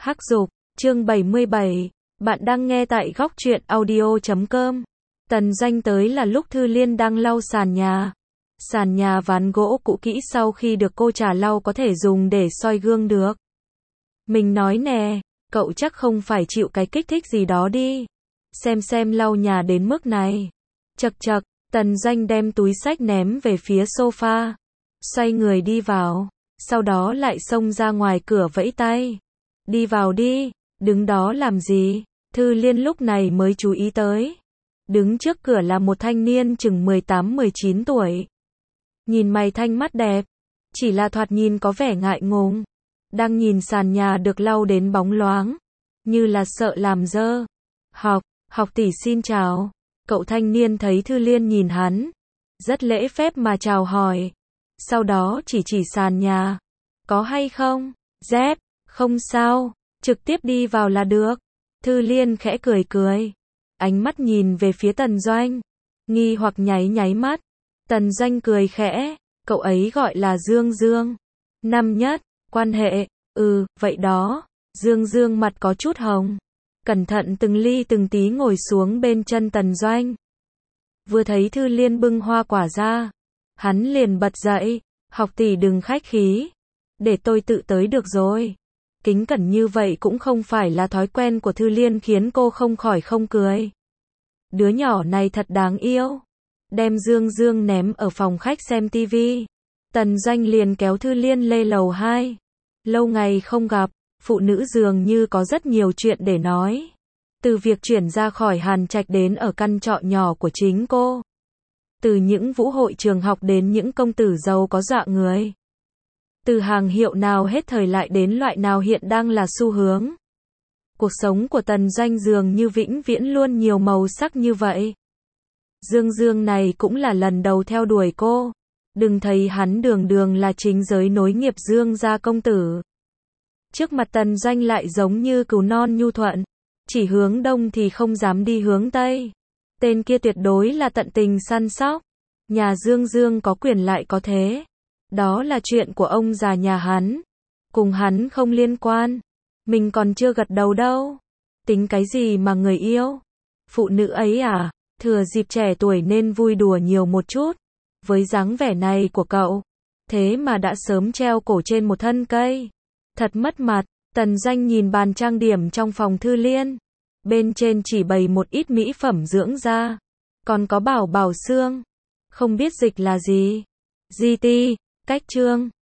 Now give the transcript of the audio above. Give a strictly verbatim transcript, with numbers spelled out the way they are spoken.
Hắc Dục, chương bảy mươi bảy, bạn đang nghe tại góc truyện audio chấm com. Tần Doanh tới là lúc Thư Liên đang lau sàn nhà. Sàn nhà ván gỗ cũ kỹ sau khi được cô trà lau có thể dùng để soi gương được. Mình nói nè, cậu chắc không phải chịu cái kích thích gì đó đi. Xem xem lau nhà đến mức này. Chậc chậc, Tần Doanh đem túi xách ném về phía sofa. Xoay người đi vào, sau đó lại xông ra ngoài cửa vẫy tay. Đi vào đi, đứng đó làm gì? Thư Liên lúc này mới chú ý tới. Đứng trước cửa là một thanh niên chừng mười tám mười chín tuổi. Nhìn mày thanh mắt đẹp, chỉ là thoạt nhìn có vẻ ngại ngùng. Đang nhìn sàn nhà được lau đến bóng loáng, như là sợ làm dơ. Học, học tỷ xin chào. Cậu thanh niên thấy Thư Liên nhìn hắn, rất lễ phép mà chào hỏi. Sau đó chỉ chỉ sàn nhà. Có hay không? Dép, không sao, trực tiếp đi vào là được. Thư Liên khẽ cười cười. Ánh mắt nhìn về phía Tần Doanh. Nghi hoặc nháy nháy mắt. Tần Doanh cười khẽ. Cậu ấy gọi là Dương Dương. Năm nhất, quan hệ, ừ, vậy đó. Dương Dương mặt có chút hồng. Cẩn thận từng ly từng tí ngồi xuống bên chân Tần Doanh. Vừa thấy Thư Liên bưng hoa quả ra, hắn liền bật dậy. Học tỷ đừng khách khí. Để tôi tự tới được rồi. Kính cẩn như vậy cũng không phải là thói quen của Thư Liên khiến cô không khỏi không cười. Đứa nhỏ này thật đáng yêu. Đem Dương Dương ném ở phòng khách xem tivi. Tần Doanh liền kéo Thư Liên lên lầu hai. Lâu ngày không gặp, phụ nữ dường như có rất nhiều chuyện để nói. Từ việc chuyển ra khỏi Hàn Trạch đến ở căn trọ nhỏ của chính cô. Từ những vũ hội trường học đến những công tử giàu có dọa người. Từ hàng hiệu nào hết thời lại đến loại nào hiện đang là xu hướng. Cuộc sống của Tần Doanh dường như vĩnh viễn luôn nhiều màu sắc như vậy. Dương Dương này cũng là lần đầu theo đuổi cô. Đừng thấy hắn đường đường là chính giới nối nghiệp Dương gia công tử. Trước mặt Tần Doanh lại giống như cừu non nhu thuận. Chỉ hướng đông thì không dám đi hướng tây. Tên kia tuyệt đối là tận tình săn sóc. Nhà Dương Dương có quyền lại có thế. Đó là chuyện của ông già nhà hắn. Cùng hắn không liên quan. Mình còn chưa gật đầu đâu. Tính cái gì mà người yêu? Phụ nữ ấy à? Thừa dịp trẻ tuổi nên vui đùa nhiều một chút. Với dáng vẻ này của cậu. Thế mà đã sớm treo cổ trên một thân cây. Thật mất mặt. Tần Doanh nhìn bàn trang điểm trong phòng Thư Liên. Bên trên chỉ bày một ít mỹ phẩm dưỡng da. Còn có bảo bảo xương. Không biết dịch là gì. giê tê, cách trương.